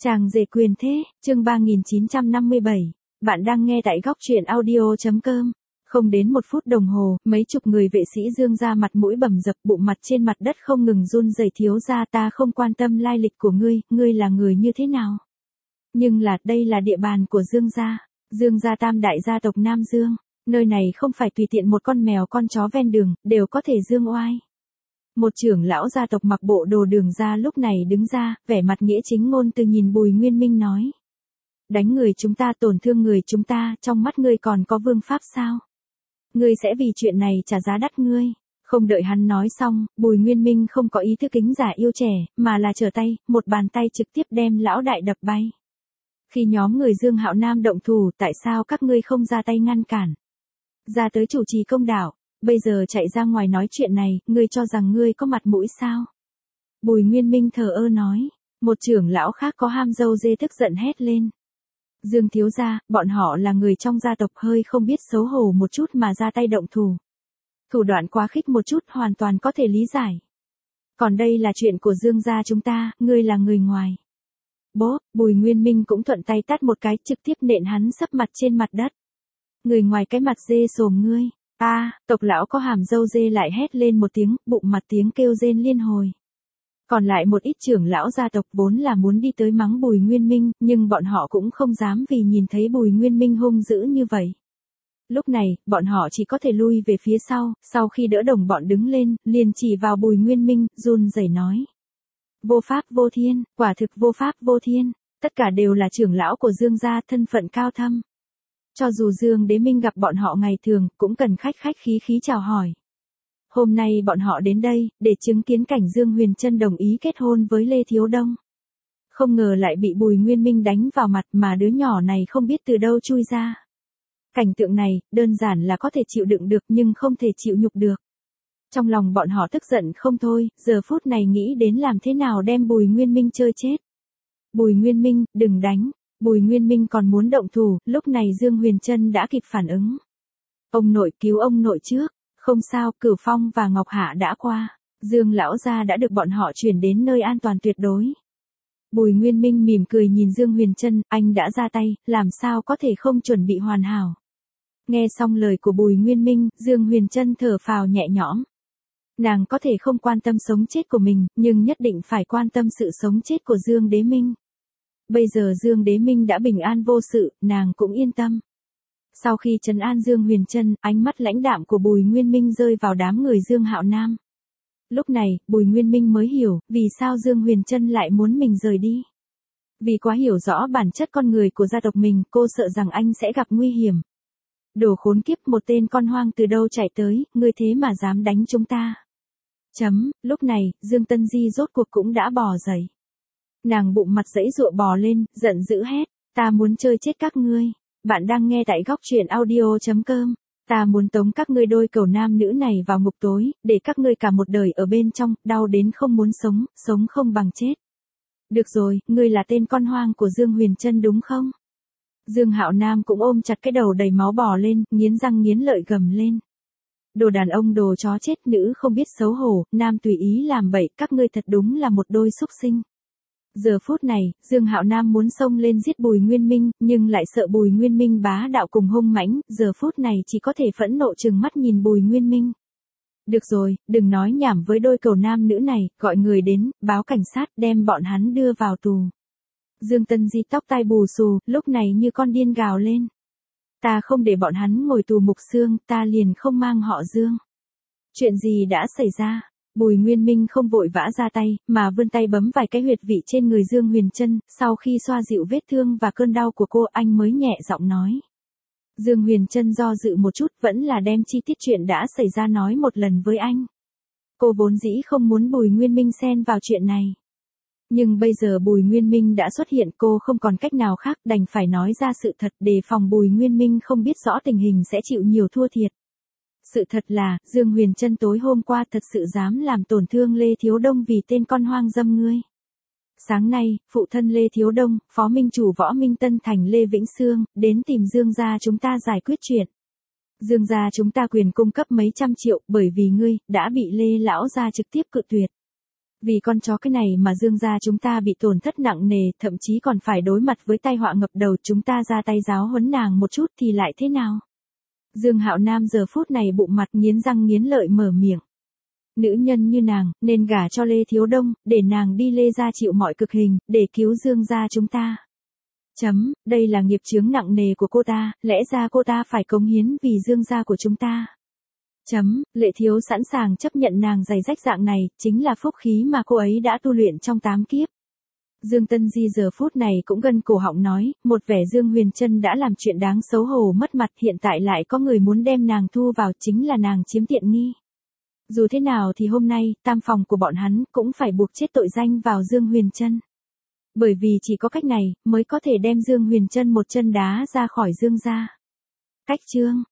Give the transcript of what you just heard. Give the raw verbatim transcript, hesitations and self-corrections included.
Chàng rể quyền thế, chương ba nghìn chín trăm năm mươi bảy. Bạn đang nghe tại góc truyện audio.com. Không đến một phút đồng hồ, mấy chục người vệ sĩ Dương ra mặt mũi bầm dập, bụng mặt trên mặt đất không ngừng run rẩy. Thiếu gia, ta không quan tâm lai lịch của ngươi, ngươi là người như thế nào. Nhưng là, đây là địa bàn của Dương gia. Dương gia tam đại gia tộc Nam Dương. Nơi này không phải tùy tiện một con mèo con chó ven đường, đều có thể dương oai. Một trưởng lão gia tộc mặc bộ đồ Đường gia lúc này đứng ra, vẻ mặt nghĩa chính ngôn từ nhìn Bùi Nguyên Minh nói. Đánh người chúng ta, tổn thương người chúng ta, trong mắt ngươi còn có vương pháp sao? Ngươi sẽ vì chuyện này trả giá đắt ngươi. Không đợi hắn nói xong, Bùi Nguyên Minh không có ý thức kính giả yêu trẻ, mà là trở tay, một bàn tay trực tiếp đem lão đại đập bay. Khi nhóm người Dương Hạo Nam động thủ, tại sao các ngươi không ra tay ngăn cản? Ra tới chủ trì công đạo. Bây giờ chạy ra ngoài nói chuyện này, ngươi cho rằng ngươi có mặt mũi sao? Bùi Nguyên Minh thờ ơ nói. Một trưởng lão khác có ham dâu dê tức giận hét lên. Dương thiếu gia, bọn họ là người trong gia tộc, hơi không biết xấu hổ một chút mà ra tay động thủ. Thủ đoạn quá khích một chút hoàn toàn có thể lý giải. Còn đây là chuyện của Dương gia chúng ta, ngươi là người ngoài. Bố, Bùi Nguyên Minh cũng thuận tay tát một cái, trực tiếp nện hắn sấp mặt trên mặt đất. Người ngoài cái mặt dê sồm ngươi. A, à, tộc lão có hàm dâu dê lại hét lên một tiếng, bụng mặt tiếng kêu rên liên hồi. Còn lại một ít trưởng lão gia tộc vốn là muốn đi tới mắng Bùi Nguyên Minh, nhưng bọn họ cũng không dám vì nhìn thấy Bùi Nguyên Minh hung dữ như vậy. Lúc này, bọn họ chỉ có thể lui về phía sau, sau khi đỡ đồng bọn đứng lên, liền chỉ vào Bùi Nguyên Minh, run rẩy nói. Vô pháp vô thiên, quả thực vô pháp vô thiên, tất cả đều là trưởng lão của Dương gia, thân phận cao thâm. Cho dù Dương Đế Minh gặp bọn họ ngày thường, cũng cần khách khách khí khí chào hỏi. Hôm nay bọn họ đến đây, để chứng kiến cảnh Dương Huyền Trân đồng ý kết hôn với Lê Thiếu Đông. Không ngờ lại bị Bùi Nguyên Minh đánh vào mặt mà đứa nhỏ này không biết từ đâu chui ra. Cảnh tượng này, đơn giản là có thể chịu đựng được nhưng không thể chịu nhục được. Trong lòng bọn họ tức giận không thôi, giờ phút này nghĩ đến làm thế nào đem Bùi Nguyên Minh chơi chết. Bùi Nguyên Minh, đừng đánh. Bùi Nguyên Minh còn muốn động thủ, lúc này Dương Huyền Trân đã kịp phản ứng. Ông nội, cứu ông nội trước. Không sao, Cửu Phong và Ngọc Hạ đã qua. Dương lão gia đã được bọn họ chuyển đến nơi an toàn tuyệt đối. Bùi Nguyên Minh mỉm cười nhìn Dương Huyền Trân, anh đã ra tay, làm sao có thể không chuẩn bị hoàn hảo. Nghe xong lời của Bùi Nguyên Minh, Dương Huyền Trân thở phào nhẹ nhõm. Nàng có thể không quan tâm sống chết của mình, nhưng nhất định phải quan tâm sự sống chết của Dương Đế Minh. Bây giờ Dương Đế Minh đã bình an vô sự, nàng cũng yên tâm. Sau khi trấn an Dương Huyền Trân, ánh mắt lãnh đạm của Bùi Nguyên Minh rơi vào đám người Dương Hạo Nam. Lúc này, Bùi Nguyên Minh mới hiểu, vì sao Dương Huyền Trân lại muốn mình rời đi. Vì quá hiểu rõ bản chất con người của gia tộc mình, cô sợ rằng anh sẽ gặp nguy hiểm. Đồ khốn kiếp, một tên con hoang từ đâu chạy tới, ngươi thế mà dám đánh chúng ta. Chấm, lúc này, Dương Tân Di rốt cuộc cũng đã bò dậy. Nàng bụng mặt giãy giụa bò lên, giận dữ hét, ta muốn chơi chết các ngươi. Bạn đang nghe tại góc truyện audio.com. Ta muốn tống các ngươi đôi cẩu nam nữ này vào ngục tối, để các ngươi cả một đời ở bên trong, đau đến không muốn sống, sống không bằng chết. Được rồi, ngươi là tên con hoang của Dương Huyền Trân đúng không? Dương Hạo Nam cũng ôm chặt cái đầu đầy máu bò lên, nghiến răng nghiến lợi gầm lên. Đồ đàn ông đồ chó chết, nữ không biết xấu hổ, nam tùy ý làm bậy, các ngươi thật đúng là một đôi súc sinh. Giờ phút này, Dương Hạo Nam muốn xông lên giết Bùi Nguyên Minh, nhưng lại sợ Bùi Nguyên Minh bá đạo cùng hung mãnh, giờ phút này chỉ có thể phẫn nộ trừng mắt nhìn Bùi Nguyên Minh. Được rồi, đừng nói nhảm với đôi cẩu nam nữ này, gọi người đến, báo cảnh sát, đem bọn hắn đưa vào tù. Dương Tân Di tóc tai bù xù, lúc này như con điên gào lên. Ta không để bọn hắn ngồi tù mục xương, ta liền không mang họ Dương. Chuyện gì đã xảy ra? Bùi Nguyên Minh không vội vã ra tay, mà vươn tay bấm vài cái huyệt vị trên người Dương Huyền Trân, sau khi xoa dịu vết thương và cơn đau của cô, anh mới nhẹ giọng nói. Dương Huyền Trân do dự một chút, vẫn là đem chi tiết chuyện đã xảy ra nói một lần với anh. Cô vốn dĩ không muốn Bùi Nguyên Minh xen vào chuyện này. Nhưng bây giờ Bùi Nguyên Minh đã xuất hiện, cô không còn cách nào khác, đành phải nói ra sự thật để phòng Bùi Nguyên Minh không biết rõ tình hình sẽ chịu nhiều thua thiệt. Sự thật là, Dương Huyền Trân tối hôm qua thật sự dám làm tổn thương Lê Thiếu Đông vì tên con hoang dâm ngươi. Sáng nay, phụ thân Lê Thiếu Đông, phó minh chủ Võ Minh Tân Thành Lê Vĩnh Sương, đến tìm Dương gia chúng ta giải quyết chuyện. Dương gia chúng ta quyền cung cấp mấy trăm triệu, bởi vì ngươi, đã bị Lê lão gia trực tiếp cự tuyệt. Vì con chó cái này mà Dương gia chúng ta bị tổn thất nặng nề, thậm chí còn phải đối mặt với tai họa ngập đầu, chúng ta ra tay giáo huấn nàng một chút thì lại thế nào? Dương Hạo Nam giờ phút này bụng mặt nghiến răng nghiến lợi mở miệng. Nữ nhân như nàng, nên gả cho Lê Thiếu Đông, để nàng đi Lê gia chịu mọi cực hình, để cứu Dương gia chúng ta. Chấm, đây là nghiệp chướng nặng nề của cô ta, lẽ ra cô ta phải cống hiến vì Dương gia của chúng ta. Chấm, Lệ Thiếu sẵn sàng chấp nhận nàng giày rách dạng này, chính là phúc khí mà cô ấy đã tu luyện trong tám kiếp. Dương Tân Di giờ phút này cũng gân cổ họng nói, một vẻ Dương Huyền Trân đã làm chuyện đáng xấu hổ mất mặt, hiện tại lại có người muốn đem nàng thu vào, chính là nàng chiếm tiện nghi. Dù thế nào thì hôm nay, tam phòng của bọn hắn cũng phải buộc chết tội danh vào Dương Huyền Trân. Bởi vì chỉ có cách này, mới có thể đem Dương Huyền Trân một chân đá ra khỏi Dương gia. Cách chương